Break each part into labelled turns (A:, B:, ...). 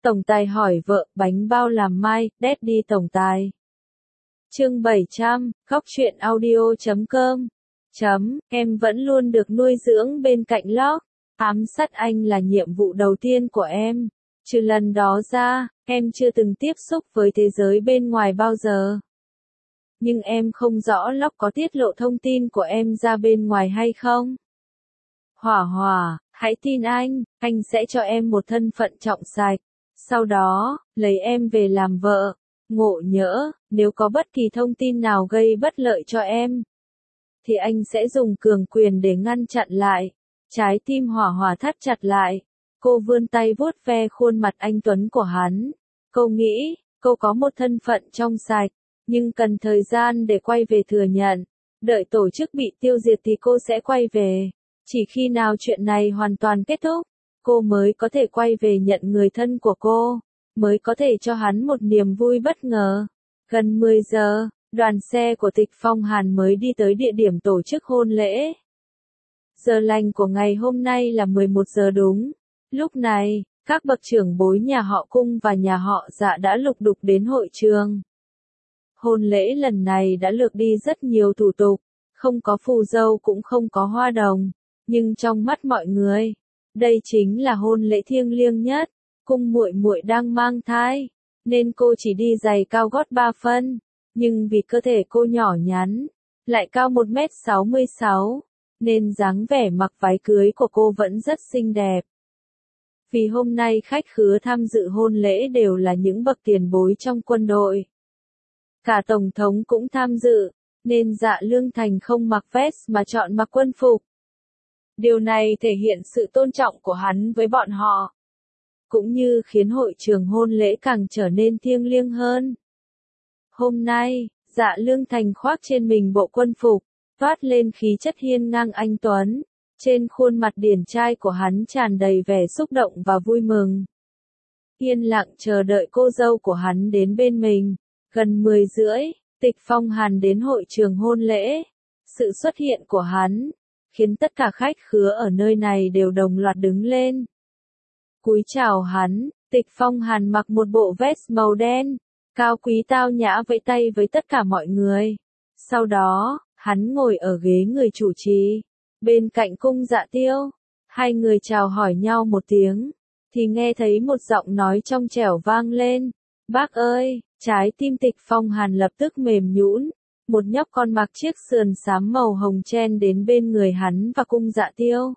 A: Tổng tài hỏi vợ, bánh bao làm mai, Daddy tổng tài. Chương 700, Góc truyện audio.com. Em vẫn luôn được nuôi dưỡng bên cạnh Locke. Ám sát anh là nhiệm vụ đầu tiên của em. Trừ lần đó ra, em chưa từng tiếp xúc với thế giới bên ngoài bao giờ. Nhưng em không rõ Locke có tiết lộ thông tin của em ra bên ngoài hay không. Hỏa Hỏa, hãy tin anh sẽ cho em một thân phận trọng sạch. Sau đó, lấy em về làm vợ. Ngộ nhỡ, nếu có bất kỳ thông tin nào gây bất lợi cho em, thì anh sẽ dùng cường quyền để ngăn chặn lại. Trái tim Hỏa Hỏa thắt chặt lại. Cô vươn tay vuốt ve khuôn mặt anh tuấn của hắn. Cô nghĩ, cô có một thân phận trong sạch, nhưng cần thời gian để quay về thừa nhận. Đợi tổ chức bị tiêu diệt thì cô sẽ quay về. Chỉ khi nào chuyện này hoàn toàn kết thúc, cô mới có thể quay về nhận người thân của cô, mới có thể cho hắn một niềm vui bất ngờ. Gần 10 giờ, đoàn xe của Tịch Phong Hàn mới đi tới địa điểm tổ chức hôn lễ. Giờ lành của ngày hôm nay là 11 giờ đúng. Lúc này, các bậc trưởng bối nhà họ Cung và nhà họ Dạ đã lục đục đến hội trường. Hôn lễ lần này đã lược đi rất nhiều thủ tục, không có phù dâu cũng không có hoa đồng, nhưng trong mắt mọi người, đây chính là hôn lễ thiêng liêng nhất. Cung muội muội đang mang thai, nên cô chỉ đi giày cao gót 3 phân, nhưng vì cơ thể cô nhỏ nhắn, lại cao 1m66, nên dáng vẻ mặc váy cưới của cô vẫn rất xinh đẹp. Vì hôm nay khách khứa tham dự hôn lễ đều là những bậc tiền bối trong quân đội. Cả Tổng thống cũng tham dự, nên Dạ Lương Thành không mặc vest mà chọn mặc quân phục. Điều này thể hiện sự tôn trọng của hắn với bọn họ, cũng như khiến hội trường hôn lễ càng trở nên thiêng liêng hơn. Hôm nay, Dạ Lương Thành khoác trên mình bộ quân phục, toát lên khí chất hiên ngang anh tuấn. Trên khuôn mặt điển trai của hắn tràn đầy vẻ xúc động và vui mừng. Yên lặng chờ đợi cô dâu của hắn đến bên mình. Gần 10 rưỡi, Tịch Phong Hàn đến hội trường hôn lễ. Sự xuất hiện của hắn khiến tất cả khách khứa ở nơi này đều đồng loạt đứng lên. Cúi chào hắn, Tịch Phong Hàn mặc một bộ vest màu đen, cao quý tao nhã vẫy tay với tất cả mọi người. Sau đó, hắn ngồi ở ghế người chủ trì, bên cạnh Cung Dạ Tiêu. Hai người chào hỏi nhau một tiếng, thì nghe thấy một giọng nói trong trẻo vang lên. Bác ơi! Trái tim Tịch Phong Hàn lập tức mềm nhũn. Một nhóc con mặc chiếc sườn xám màu hồng chen đến bên người hắn và Cung Dạ Tiêu.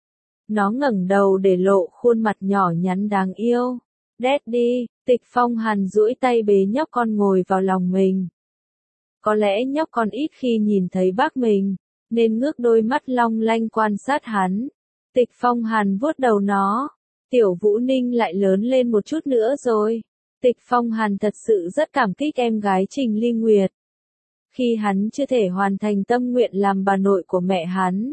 A: Nó ngẩng đầu để lộ khuôn mặt nhỏ nhắn đáng yêu. Daddy, Tịch Phong Hàn duỗi tay bế nhóc con ngồi vào lòng mình. Có lẽ nhóc con ít khi nhìn thấy bác mình, nên ngước đôi mắt long lanh quan sát hắn. Tịch Phong Hàn vuốt đầu nó. Tiểu Vũ Ninh lại lớn lên một chút nữa rồi. Tịch Phong Hàn thật sự rất cảm kích em gái Trình Ly Nguyệt. Khi hắn chưa thể hoàn thành tâm nguyện làm bà nội của mẹ hắn,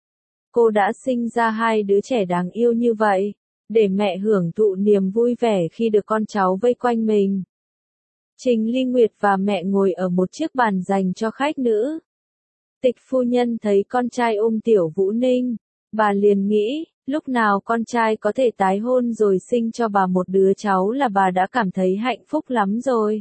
A: cô đã sinh ra hai đứa trẻ đáng yêu như vậy, để mẹ hưởng thụ niềm vui vẻ khi được con cháu vây quanh mình. Trình Ly Nguyệt và mẹ ngồi ở một chiếc bàn dành cho khách nữ. Tịch phu nhân thấy con trai ôm Tiểu Vũ Ninh, bà liền nghĩ, lúc nào con trai có thể tái hôn rồi sinh cho bà một đứa cháu là bà đã cảm thấy hạnh phúc lắm rồi.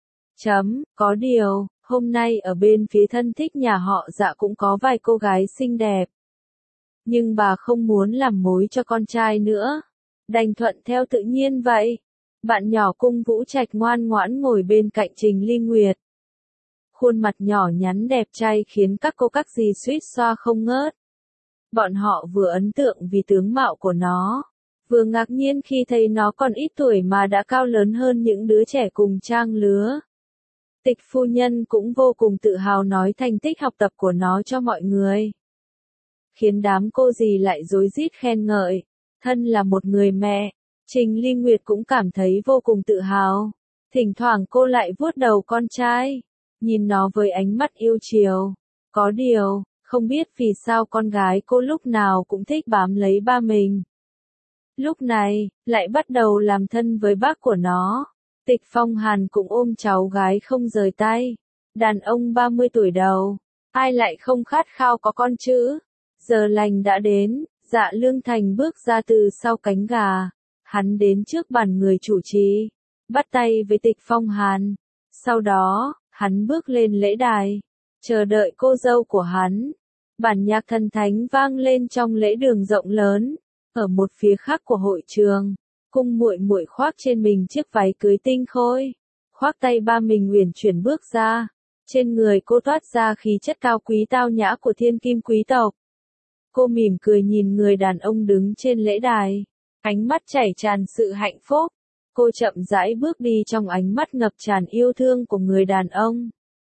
A: Có điều, hôm nay ở bên phía thân thích nhà họ Dạ cũng có vài cô gái xinh đẹp. Nhưng bà không muốn làm mối cho con trai nữa. Đành thuận theo tự nhiên vậy. Bạn nhỏ Cung Vũ Trạch ngoan ngoãn ngồi bên cạnh Trình Ly Nguyệt. Khuôn mặt nhỏ nhắn đẹp trai khiến các cô các dì suýt xoa không ngớt. Bọn họ vừa ấn tượng vì tướng mạo của nó, vừa ngạc nhiên khi thấy nó còn ít tuổi mà đã cao lớn hơn những đứa trẻ cùng trang lứa. Tịch phu nhân cũng vô cùng tự hào nói thành tích học tập của nó cho mọi người, khiến đám cô dì lại rối rít khen ngợi. Thân là một người mẹ, Trình Ly Nguyệt cũng cảm thấy vô cùng tự hào. Thỉnh thoảng cô lại vuốt đầu con trai, nhìn nó với ánh mắt yêu chiều. Có điều, không biết vì sao con gái cô lúc nào cũng thích bám lấy ba mình. Lúc này, lại bắt đầu làm thân với bác của nó. Tịch Phong Hàn cũng ôm cháu gái không rời tay. Đàn ông 30 tuổi đầu, ai lại không khát khao có con chứ? Giờ lành đã đến, Dạ Lương Thành bước ra từ sau cánh gà. Hắn đến trước bàn người chủ trì, bắt tay với Tịch Phong Hàn. Sau đó, hắn bước lên lễ đài, chờ đợi cô dâu của hắn. Bản nhạc thần thánh vang lên trong lễ đường rộng lớn. Ở một phía khác của hội trường, Cung Muội Muội khoác trên mình chiếc váy cưới tinh khôi, khoác tay ba mình uyển chuyển bước ra. Trên người cô toát ra khí chất cao quý tao nhã của thiên kim quý tộc. Cô mỉm cười nhìn người đàn ông đứng trên lễ đài, ánh mắt chảy tràn sự hạnh phúc. Cô chậm rãi bước đi trong ánh mắt ngập tràn yêu thương của người đàn ông.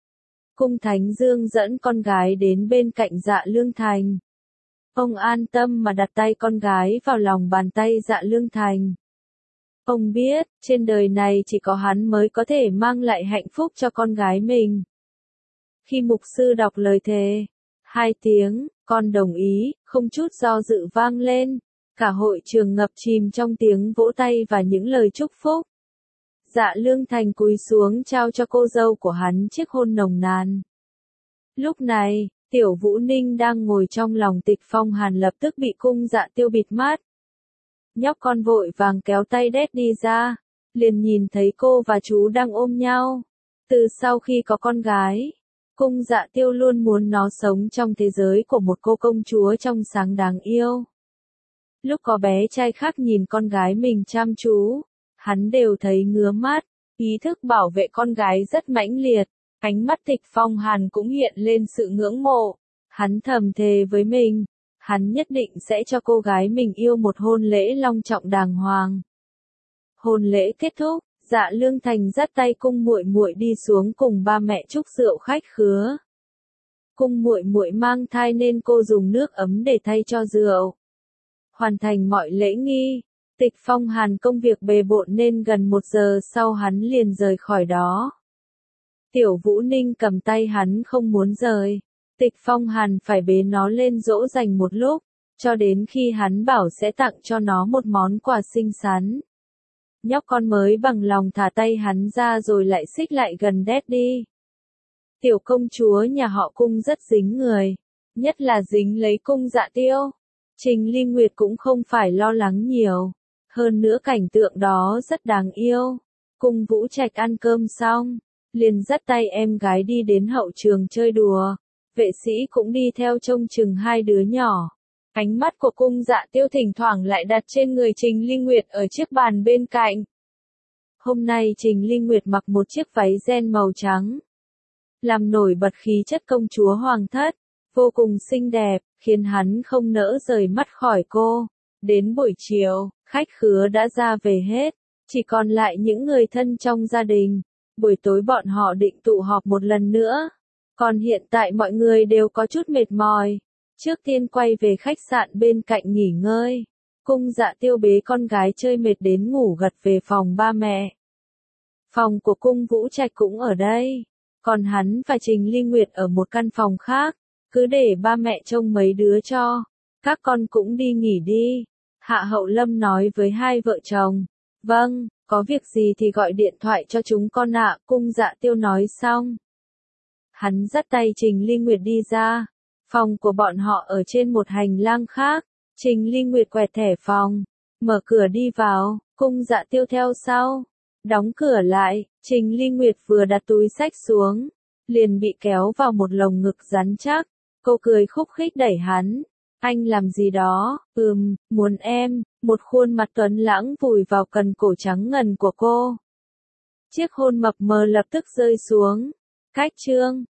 A: Cung Thánh Dương dẫn con gái đến bên cạnh Dạ Lương Thành. Ông an tâm mà đặt tay con gái vào lòng bàn tay Dạ Lương Thành. Ông biết, trên đời này chỉ có hắn mới có thể mang lại hạnh phúc cho con gái mình. Khi mục sư đọc lời thề, 2 tiếng, con đồng ý, không chút do dự vang lên. Cả hội trường ngập chìm trong tiếng vỗ tay và những lời chúc phúc. Dạ Lương Thành cúi xuống trao cho cô dâu của hắn chiếc hôn nồng nàn. Lúc này, Tiểu Vũ Ninh đang ngồi trong lòng Tịch Phong Hàn lập tức bị Cung Dạ Tiêu bịt mắt. Nhóc con vội vàng kéo tay đét đi ra, liền nhìn thấy cô và chú đang ôm nhau. Từ sau khi có con gái, Cung Dạ Tiêu luôn muốn nó sống trong thế giới của một cô công chúa trong sáng đáng yêu. Lúc có bé trai khác nhìn con gái mình chăm chú, hắn đều thấy ngứa mắt, ý thức bảo vệ con gái rất mãnh liệt. Ánh mắt Tịch Phong Hàn cũng hiện lên sự ngưỡng mộ. Hắn thầm thề với mình, hắn nhất định sẽ cho cô gái mình yêu một hôn lễ long trọng đàng hoàng. Hôn lễ kết thúc, Dạ Lương Thành dắt tay Cung Muội Muội đi xuống cùng ba mẹ chúc rượu khách khứa. Cung Muội Muội mang thai nên cô dùng nước ấm để thay cho rượu. Hoàn thành mọi lễ nghi, Tịch Phong Hàn công việc bề bộn nên gần 1 giờ sau hắn liền rời khỏi đó. Tiểu Vũ Ninh cầm tay hắn không muốn rời. Tịch Phong Hàn phải bế nó lên dỗ dành một lúc, cho đến khi hắn bảo sẽ tặng cho nó một món quà xinh xắn. Nhóc con mới bằng lòng thả tay hắn ra rồi lại xích lại gần đét đi. Tiểu công chúa nhà họ Cung rất dính người, nhất là dính lấy Cung Dạ Tiêu. Trình Ly Nguyệt cũng không phải lo lắng nhiều, hơn nữa cảnh tượng đó rất đáng yêu. Cung Vũ Trạch ăn cơm xong, liền dắt tay em gái đi đến hậu trường chơi đùa. Vệ sĩ cũng đi theo trông chừng 2 đứa nhỏ. Ánh mắt của Cung Dạ Tiêu thỉnh thoảng lại đặt trên người Trình Ly Nguyệt ở chiếc bàn bên cạnh. Hôm nay Trình Ly Nguyệt mặc một chiếc váy ren màu trắng, làm nổi bật khí chất công chúa hoàng thất, vô cùng xinh đẹp, khiến hắn không nỡ rời mắt khỏi cô. Đến buổi chiều, khách khứa đã ra về hết, chỉ còn lại những người thân trong gia đình. Buổi tối bọn họ định tụ họp một lần nữa. Còn hiện tại mọi người đều có chút mệt mỏi. Trước tiên quay về khách sạn bên cạnh nghỉ ngơi. Cung Dạ Tiêu bế con gái chơi mệt đến ngủ gật về phòng ba mẹ. Phòng của Cung Vũ Trạch cũng ở đây. Còn hắn và Trình Ly Nguyệt ở một căn phòng khác. Cứ để ba mẹ trông mấy đứa cho. Các con cũng đi nghỉ đi. Hạ Hậu Lâm nói với hai vợ chồng. Vâng, có việc gì thì gọi điện thoại cho chúng con ạ. Cung Dạ Tiêu nói xong. Hắn dắt tay Trình Ly Nguyệt đi ra. Phòng của bọn họ ở trên một hành lang khác. Trình Ly Nguyệt quẹt thẻ phòng, mở cửa đi vào, Cung Dạ Tiêu theo sau. Đóng cửa lại, Trình Ly Nguyệt vừa đặt túi xách xuống, liền bị kéo vào một lồng ngực rắn chắc. Cô cười khúc khích đẩy hắn. Anh làm gì đó? Muốn em. Một khuôn mặt tuấn lãng vùi vào cần cổ trắng ngần của cô. Chiếc hôn mập mờ lập tức rơi xuống. Cách chương